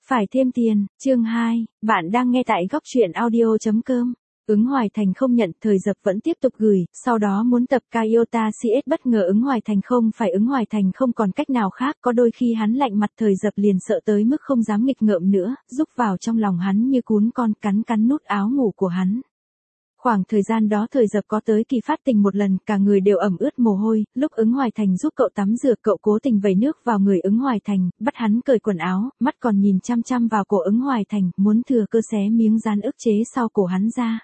Phải thêm tiền, chương 2, bạn đang nghe tại góc truyện audio.com. Ứng Hoài Thành không nhận, Thời Dập vẫn tiếp tục gửi, sau đó muốn tập Kyota CS bất ngờ Ứng Hoài Thành không phải Ứng Hoài Thành không còn cách nào khác, có đôi khi hắn lạnh mặt Thời Dập liền sợ tới mức không dám nghịch ngợm nữa, rúc vào trong lòng hắn như cún con cắn nút áo ngủ của hắn. Khoảng thời gian đó Thời Dập có tới kỳ phát tình một lần, cả người đều ẩm ướt mồ hôi, lúc Ứng Hoài Thành giúp cậu tắm rửa cậu cố tình vẩy nước vào người Ứng Hoài Thành, bắt hắn cởi quần áo, mắt còn nhìn chăm chăm vào cổ Ứng Hoài Thành, muốn thừa cơ xé miếng dán ức chế sau cổ hắn ra.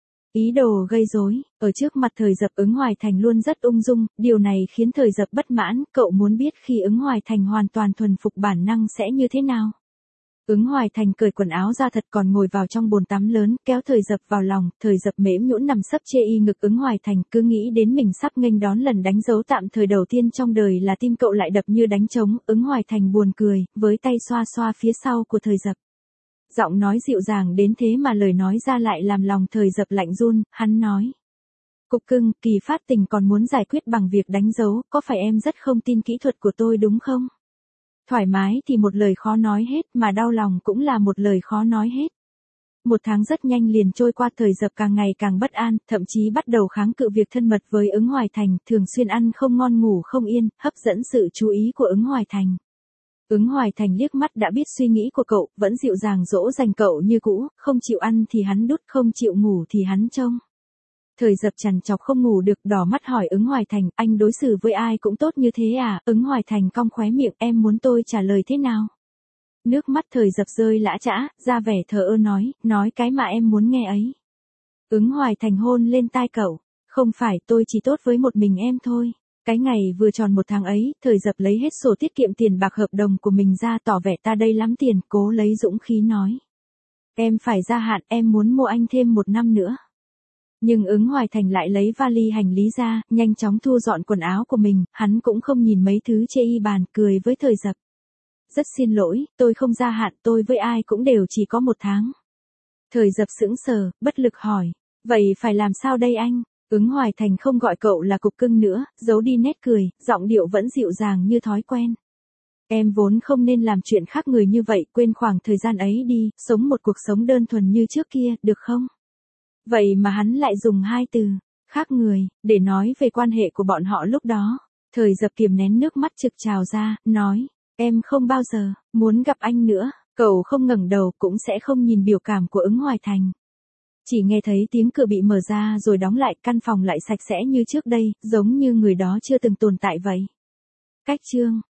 Ý đồ gây rối, ở trước mặt Thời Dập Ứng Hoài Thành luôn rất ung dung, điều này khiến Thời Dập bất mãn, cậu muốn biết khi Ứng Hoài Thành hoàn toàn thuần phục bản năng sẽ như thế nào. Ứng Hoài Thành cởi quần áo ra thật còn ngồi vào trong bồn tắm lớn, kéo Thời Dập vào lòng, Thời Dập mễm nhũn nằm sấp chê y ngực Ứng Hoài Thành, cứ nghĩ đến mình sắp nghênh đón lần đánh dấu tạm thời đầu tiên trong đời là tim cậu lại đập như đánh trống, Ứng Hoài Thành buồn cười, với tay xoa xoa phía sau của Thời Dập. Giọng nói dịu dàng đến thế mà lời nói ra lại làm lòng Thời Dập lạnh run, hắn nói. Cục cưng, kỳ phát tình còn muốn giải quyết bằng việc đánh dấu, có phải em rất không tin kỹ thuật của tôi đúng không? Thoải mái thì một lời khó nói hết, mà đau lòng cũng là một lời khó nói hết. Một tháng rất nhanh liền trôi qua, Thời Dập càng ngày càng bất an, thậm chí bắt đầu kháng cự việc thân mật với Ứng Hoài Thành, thường xuyên ăn không ngon ngủ không yên, hấp dẫn sự chú ý của Ứng Hoài Thành. Ứng Hoài Thành liếc mắt đã biết suy nghĩ của cậu, vẫn dịu dàng dỗ dành cậu như cũ, không chịu ăn thì hắn đút, không chịu ngủ thì hắn trông. Thời Dập trằn trọc không ngủ được, đỏ mắt hỏi Ứng Hoài Thành, anh đối xử với ai cũng tốt như thế à? Ứng Hoài Thành cong khóe miệng, em muốn tôi trả lời thế nào? Nước mắt Thời Dập rơi lã chã, ra vẻ thờ ơ nói cái mà em muốn nghe ấy. Ứng Hoài Thành hôn lên tai cậu, không phải, tôi chỉ tốt với một mình em thôi. Cái ngày vừa tròn một tháng ấy, Thời Dập lấy hết sổ tiết kiệm tiền bạc hợp đồng của mình ra, tỏ vẻ ta đây lắm tiền, cố lấy dũng khí nói. Em phải gia hạn, em muốn mua anh thêm 1 năm nữa. Nhưng Ứng Hoài Thành lại lấy vali hành lý ra, nhanh chóng thu dọn quần áo của mình, hắn cũng không nhìn mấy thứ chê y bàn, cười với Thời Dập. Rất xin lỗi, tôi không gia hạn, tôi với ai cũng đều chỉ có 1 tháng. Thời Dập sững sờ, bất lực hỏi, vậy phải làm sao đây anh? Ứng Hoài Thành không gọi cậu là cục cưng nữa, giấu đi nét cười, giọng điệu vẫn dịu dàng như thói quen. Em vốn không nên làm chuyện khác người như vậy, quên khoảng thời gian ấy đi, sống một cuộc sống đơn thuần như trước kia, được không? Vậy mà hắn lại dùng 2 từ, khác người, để nói về quan hệ của bọn họ lúc đó. Thời Dập kiềm nén nước mắt trực trào ra, nói, em không bao giờ muốn gặp anh nữa. Cậu không ngẩng đầu, cũng sẽ không nhìn biểu cảm của Ứng Hoài Thành. Chỉ nghe thấy tiếng cửa bị mở ra rồi đóng lại, căn phòng lại sạch sẽ như trước đây, giống như người đó chưa từng tồn tại vậy. Cách chương